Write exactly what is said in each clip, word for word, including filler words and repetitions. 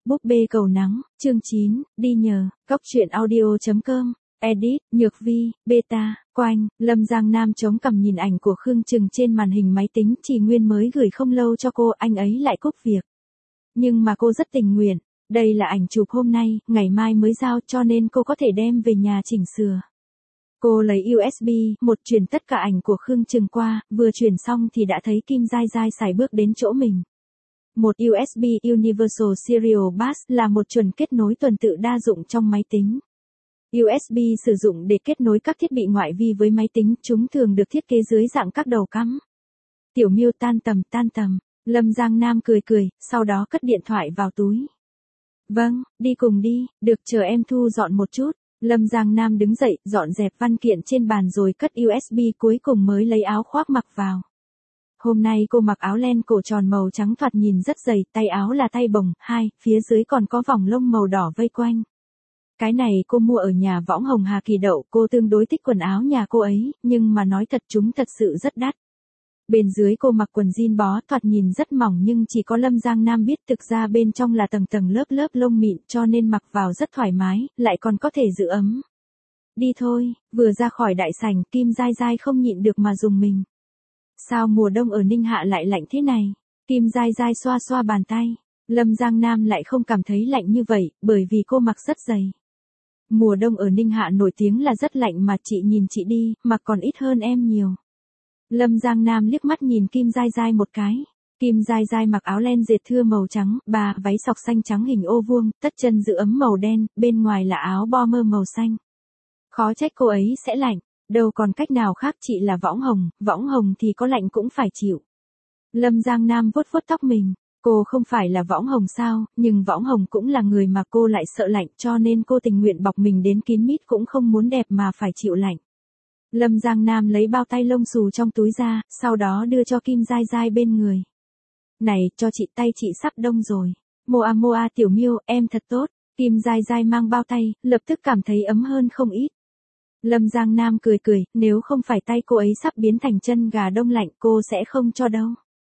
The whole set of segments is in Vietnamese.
Búp bê cầu nắng, chương chín, đi nhờ, góc truyện audio.com, edit, Nhược Vi, beta, Quanh, Lâm Giang Nam chống cằm nhìn ảnh của Khương Trừng trên màn hình máy tính Chỉ Nguyên mới gửi không lâu cho cô, anh ấy lại cúp việc. Nhưng mà cô rất tình nguyện, đây là ảnh chụp hôm nay, ngày mai mới giao cho nên cô có thể đem về nhà chỉnh sửa. Cô lấy u ét bê, một truyền tất cả ảnh của Khương Trừng qua, vừa truyền xong thì đã thấy Kim Giai Giai sải bước đến chỗ mình. Một u ét bê Universal Serial Bus là một chuẩn kết nối tuần tự đa dụng trong máy tính. u ét bê sử dụng để kết nối các thiết bị ngoại vi với máy tính, chúng thường được thiết kế dưới dạng các đầu cắm. Tiểu Miêu tan tầm tan tầm, Lâm Giang Nam cười cười, sau đó cất điện thoại vào túi. Vâng, đi cùng đi, được, chờ em thu dọn một chút. Lâm Giang Nam đứng dậy, dọn dẹp văn kiện trên bàn rồi cất u ét bê, cuối cùng mới lấy áo khoác mặc vào. Hôm nay cô mặc áo len cổ tròn màu trắng thoạt nhìn rất dày, tay áo là tay bồng, hai, phía dưới còn có vòng lông màu đỏ vây quanh. Cái này cô mua ở nhà võng Hồng Hà Kỳ Đậu, cô tương đối thích quần áo nhà cô ấy, nhưng mà nói thật chúng thật sự rất đắt. Bên dưới cô mặc quần jean bó thoạt nhìn rất mỏng nhưng chỉ có Lâm Giang Nam biết thực ra bên trong là tầng tầng lớp lớp lông mịn cho nên mặc vào rất thoải mái, lại còn có thể giữ ấm. Đi thôi, vừa ra khỏi đại sảnh Kim Giai Giai không nhịn được mà dùng mình. Sao mùa đông ở Ninh Hạ lại lạnh thế này? Kim Giai Giai xoa xoa bàn tay. Lâm Giang Nam lại không cảm thấy lạnh như vậy, bởi vì cô mặc rất dày. Mùa đông ở Ninh Hạ nổi tiếng là rất lạnh mà chị nhìn chị đi, mặc còn ít hơn em nhiều. Lâm Giang Nam liếc mắt nhìn Kim Giai Giai một cái. Kim Giai Giai mặc áo len dệt thưa màu trắng, bà váy sọc xanh trắng hình ô vuông, tất chân giữ ấm màu đen, bên ngoài là áo bomber màu xanh. Khó trách cô ấy sẽ lạnh. Đâu còn cách nào khác, chị là võng hồng, võng hồng thì có lạnh cũng phải chịu. Lâm Giang Nam vuốt vuốt tóc mình, cô không phải là võng hồng sao, nhưng võng hồng cũng là người mà cô lại sợ lạnh cho nên cô tình nguyện bọc mình đến kín mít cũng không muốn đẹp mà phải chịu lạnh. Lâm Giang Nam lấy bao tay lông xù trong túi ra, sau đó đưa cho Kim Giai Giai bên người. Này, cho chị, tay chị sắp đông rồi. Moa Moa Tiểu Miêu, em thật tốt. Kim Giai Giai mang bao tay, lập tức cảm thấy ấm hơn không ít. Lâm Giang Nam cười cười, nếu không phải tay cô ấy sắp biến thành chân gà đông lạnh cô sẽ không cho đâu.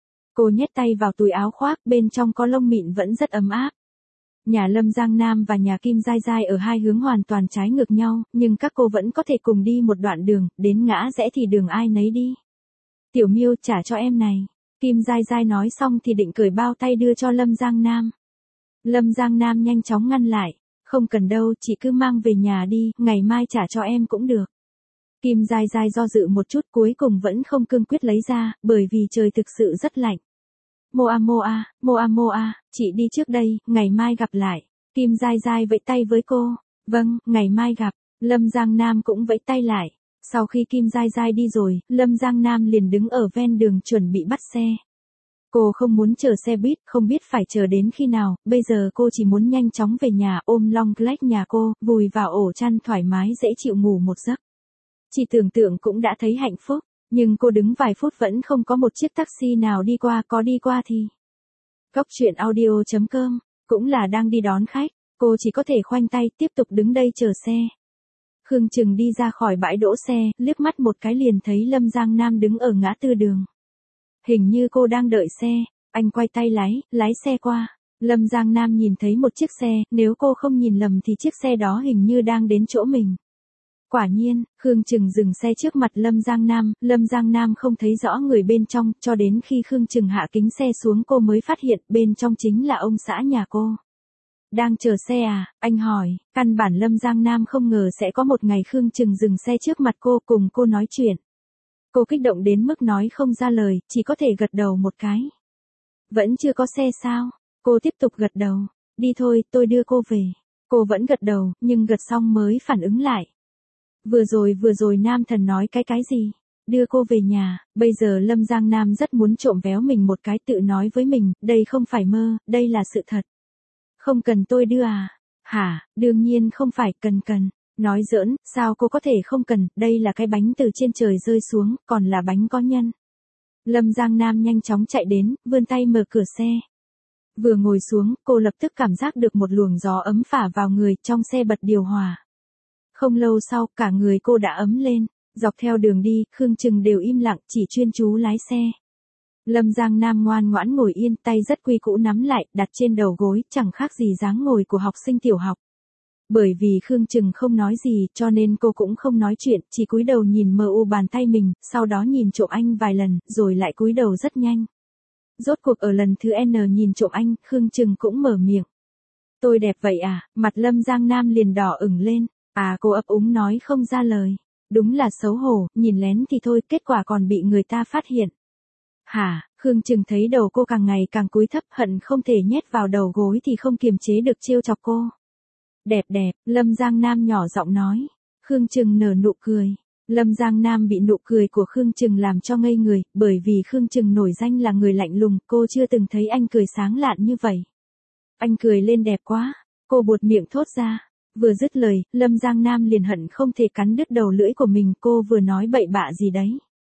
Cô nhét tay vào túi áo khoác, bên trong có lông mịn vẫn rất ấm áp. Nhà Lâm Giang Nam và nhà Kim Giai Giai ở hai hướng hoàn toàn trái ngược nhau, nhưng các cô vẫn có thể cùng đi một đoạn đường, đến ngã rẽ thì đường ai nấy đi. Tiểu Miêu, trả cho em này. Kim Giai Giai nói xong thì định cởi bao tay đưa cho Lâm Giang Nam. Lâm Giang Nam nhanh chóng ngăn lại. Không cần đâu, chị cứ mang về nhà đi, ngày mai trả cho em cũng được. Kim Giai Giai do dự một chút cuối cùng vẫn không cương quyết lấy ra, bởi vì trời thực sự rất lạnh. Moa Moa, Moa Moa, chị đi trước đây, ngày mai gặp lại. Kim Giai Giai vẫy tay với cô. Vâng, ngày mai gặp. Lâm Giang Nam cũng vẫy tay lại. Sau khi Kim Giai Giai đi rồi, Lâm Giang Nam liền đứng ở ven đường chuẩn bị bắt xe. Cô không muốn chờ xe buýt, không biết phải chờ đến khi nào, bây giờ cô chỉ muốn nhanh chóng về nhà ôm Long Black nhà cô, vùi vào ổ chăn thoải mái dễ chịu ngủ một giấc. Chỉ tưởng tượng cũng đã thấy hạnh phúc, nhưng cô đứng vài phút vẫn không có một chiếc taxi nào đi qua, có đi qua thì. Góc truyện audio.com, cũng là đang đi đón khách, cô chỉ có thể khoanh tay tiếp tục đứng đây chờ xe. Khương Trừng đi ra khỏi bãi đỗ xe, liếc mắt một cái liền thấy Lâm Giang Nam đứng ở ngã tư đường. Hình như cô đang đợi xe, anh quay tay lái, lái xe qua. Lâm Giang Nam nhìn thấy một chiếc xe, nếu cô không nhìn lầm thì chiếc xe đó hình như đang đến chỗ mình. Quả nhiên, Khương Trừng dừng xe trước mặt Lâm Giang Nam, Lâm Giang Nam không thấy rõ người bên trong, cho đến khi Khương Trừng hạ kính xe xuống cô mới phát hiện bên trong chính là ông xã nhà cô. Đang chờ xe à, anh hỏi, căn bản Lâm Giang Nam không ngờ sẽ có một ngày Khương Trừng dừng xe trước mặt cô cùng cô nói chuyện. Cô kích động đến mức nói không ra lời, chỉ có thể gật đầu một cái. Vẫn chưa có xe sao? Cô tiếp tục gật đầu. Đi thôi, tôi đưa cô về. Cô vẫn gật đầu, nhưng gật xong mới phản ứng lại. Vừa rồi vừa rồi nam thần nói cái cái gì? Đưa cô về nhà, bây giờ Lâm Giang Nam rất muốn trộm véo mình một cái, tự nói với mình, đây không phải mơ, đây là sự thật. Không cần tôi đưa à? Hả, đương nhiên không phải, cần cần. Nói giỡn, sao cô có thể không cần, đây là cái bánh từ trên trời rơi xuống, còn là bánh có nhân. Lâm Giang Nam nhanh chóng chạy đến, vươn tay mở cửa xe. Vừa ngồi xuống, cô lập tức cảm giác được một luồng gió ấm phả vào người, trong xe bật điều hòa. Không lâu sau, cả người cô đã ấm lên, dọc theo đường đi, Khương Trừng đều im lặng, chỉ chuyên chú lái xe. Lâm Giang Nam ngoan ngoãn ngồi yên, tay rất quy củ nắm lại, đặt trên đầu gối, chẳng khác gì dáng ngồi của học sinh tiểu học. Bởi vì Khương Trừng không nói gì, cho nên cô cũng không nói chuyện, chỉ cúi đầu nhìn mờ u bàn tay mình, sau đó nhìn trộm anh vài lần, rồi lại cúi đầu rất nhanh. Rốt cuộc ở lần thứ N nhìn trộm anh, Khương Trừng cũng mở miệng. Tôi đẹp vậy à, mặt Lâm Giang Nam liền đỏ ửng lên, à cô ấp úng nói không ra lời. Đúng là xấu hổ, nhìn lén thì thôi, kết quả còn bị người ta phát hiện. Hả, Khương Trừng thấy đầu cô càng ngày càng cúi thấp, hận không thể nhét vào đầu gối thì không kiềm chế được trêu chọc cô. Đẹp đẹp, Lâm Giang Nam nhỏ giọng nói. Khương Trừng nở nụ cười. Lâm Giang Nam bị nụ cười của Khương Trừng làm cho ngây người, bởi vì Khương Trừng nổi danh là người lạnh lùng, cô chưa từng thấy anh cười sáng lạn như vậy. Anh cười lên đẹp quá, cô buột miệng thốt ra. Vừa dứt lời, Lâm Giang Nam liền hận không thể cắn đứt đầu lưỡi của mình, cô vừa nói bậy bạ gì đấy.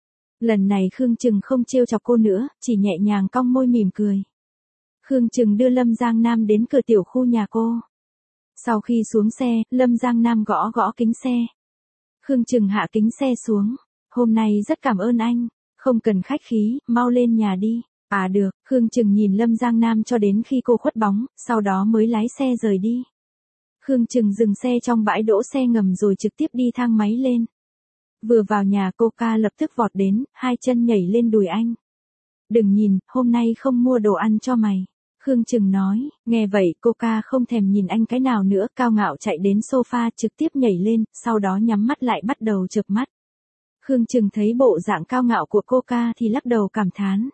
Lần này Khương Trừng không trêu chọc cô nữa, chỉ nhẹ nhàng cong môi mỉm cười. Khương Trừng đưa Lâm Giang Nam đến cửa tiểu khu nhà cô. Sau khi xuống xe, Lâm Giang Nam gõ gõ kính xe. Khương Trừng hạ kính xe xuống. Hôm nay rất cảm ơn anh, không cần khách khí, mau lên nhà đi. À được, Khương Trừng nhìn Lâm Giang Nam cho đến khi cô khuất bóng, sau đó mới lái xe rời đi. Khương Trừng dừng xe trong bãi đỗ xe ngầm rồi trực tiếp đi thang máy lên. Vừa vào nhà Coca lập tức vọt đến, hai chân nhảy lên đùi anh. Đừng nhìn, hôm nay không mua đồ ăn cho mày. Khương Trừng nói, nghe vậy Coca không thèm nhìn anh cái nào nữa, cao ngạo chạy đến sofa trực tiếp nhảy lên, sau đó nhắm mắt lại bắt đầu chợp mắt. Khương Trừng thấy bộ dạng cao ngạo của Coca thì lắc đầu cảm thán.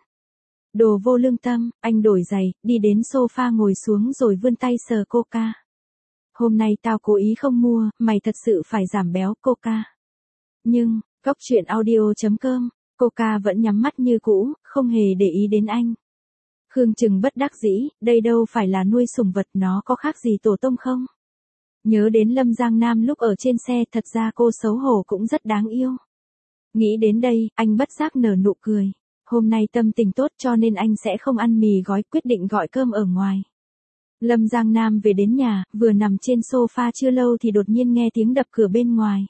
Đồ vô lương tâm, anh đổi giày, đi đến sofa ngồi xuống rồi vươn tay sờ Coca. Hôm nay tao cố ý không mua, mày thật sự phải giảm béo Coca. Nhưng, góc truyện audio chấm com, Coca vẫn nhắm mắt như cũ, không hề để ý đến anh. Khương Trừng bất đắc dĩ, đây đâu phải là nuôi sủng vật, nó có khác gì tổ tông không? Nhớ đến Lâm Giang Nam lúc ở trên xe, thật ra cô xấu hổ cũng rất đáng yêu. Nghĩ đến đây, anh bất giác nở nụ cười. Hôm nay tâm tình tốt cho nên anh sẽ không ăn mì gói, quyết định gọi cơm ở ngoài. Lâm Giang Nam về đến nhà, vừa nằm trên sofa chưa lâu thì đột nhiên nghe tiếng đập cửa bên ngoài.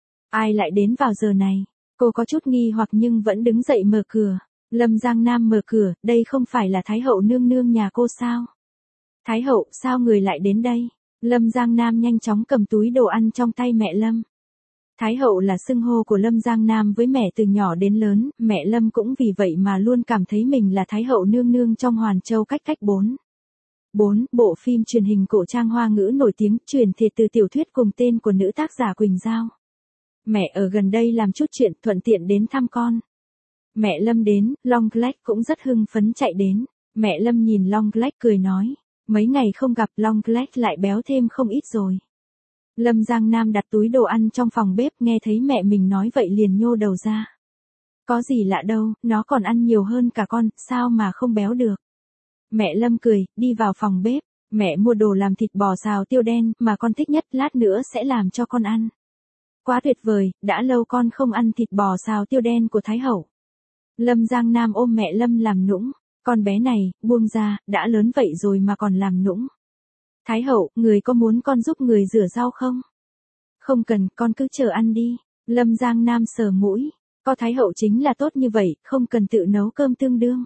Ai lại đến vào giờ này? Cô có chút nghi hoặc nhưng vẫn đứng dậy mở cửa. Lâm Giang Nam mở cửa, đây không phải là Thái hậu nương nương nhà cô sao? Thái hậu, sao người lại đến đây? Lâm Giang Nam nhanh chóng cầm túi đồ ăn trong tay mẹ Lâm. Thái hậu là xưng hô của Lâm Giang Nam với mẹ từ nhỏ đến lớn, mẹ Lâm cũng vì vậy mà luôn cảm thấy mình là Thái hậu nương nương trong Hoàn Châu cách cách bốn. bốn. Bộ phim truyền hình cổ trang Hoa ngữ nổi tiếng, truyền thể từ tiểu thuyết cùng tên của nữ tác giả Quỳnh Giao. Mẹ ở gần đây làm chút chuyện, thuận tiện đến thăm con. Mẹ Lâm đến, Long Black cũng rất hưng phấn chạy đến. Mẹ Lâm nhìn Long Black cười nói, mấy ngày không gặp Long Black lại béo thêm không ít rồi. Lâm Giang Nam đặt túi đồ ăn trong phòng bếp, nghe thấy mẹ mình nói vậy liền nhô đầu ra. Có gì lạ đâu, nó còn ăn nhiều hơn cả con, sao mà không béo được. Mẹ Lâm cười, đi vào phòng bếp, mẹ mua đồ làm thịt bò xào tiêu đen mà con thích nhất, lát nữa sẽ làm cho con ăn. Quá tuyệt vời, đã lâu con không ăn thịt bò xào tiêu đen của Thái hậu. Lâm Giang Nam ôm mẹ Lâm làm nũng, con bé này, buông ra, đã lớn vậy rồi mà còn làm nũng. Thái hậu, người có muốn con giúp người rửa rau không? Không cần, con cứ chờ ăn đi. Lâm Giang Nam sờ mũi, có Thái hậu chính là tốt như vậy, không cần tự nấu cơm tương đương.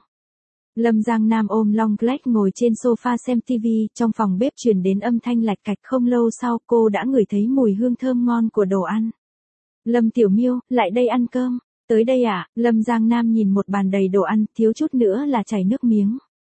Lâm Giang Nam ôm Long Black ngồi trên sofa xem tivi, trong phòng bếp truyền đến âm thanh lạch cạch, không lâu sau cô đã ngửi thấy mùi hương thơm ngon của đồ ăn. Lâm Tiểu Miêu, lại đây ăn cơm. Tới đây à? Lâm Giang Nam nhìn một bàn đầy đồ ăn, thiếu chút nữa là chảy nước miếng.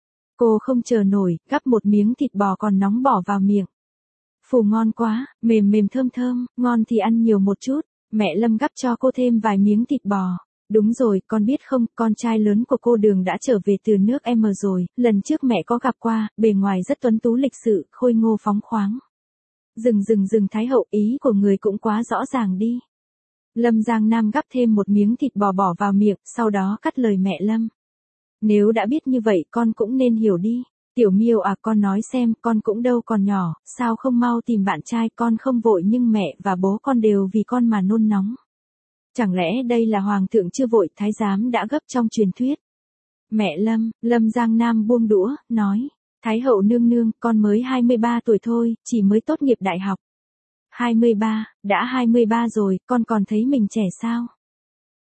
Cô không chờ nổi, gắp một miếng thịt bò còn nóng bỏ vào miệng. Phù ngon quá, mềm mềm thơm thơm, ngon thì ăn nhiều một chút. Mẹ Lâm gắp cho cô thêm vài miếng thịt bò. Đúng rồi, con biết không, con trai lớn của cô Đường đã trở về từ nước M rồi, lần trước mẹ có gặp qua, bề ngoài rất tuấn tú lịch sự, khôi ngô phóng khoáng. Dừng dừng dừng Thái hậu, ý của người cũng quá rõ ràng đi. Lâm Giang Nam gắp thêm một miếng thịt bò bỏ vào miệng, sau đó cắt lời mẹ Lâm. Nếu đã biết như vậy con cũng nên hiểu đi. Tiểu Miêu à, con nói xem, con cũng đâu còn nhỏ, sao không mau tìm bạn trai, con không vội nhưng mẹ và bố con đều vì con mà nôn nóng. Chẳng lẽ đây là hoàng thượng chưa vội, thái giám đã gấp trong truyền thuyết. Mẹ Lâm, Lâm Giang Nam buông đũa, nói, Thái hậu nương nương, con mới hai mươi ba tuổi thôi, chỉ mới tốt nghiệp đại học. hai mươi ba, đã hai mươi ba rồi, con còn thấy mình trẻ sao?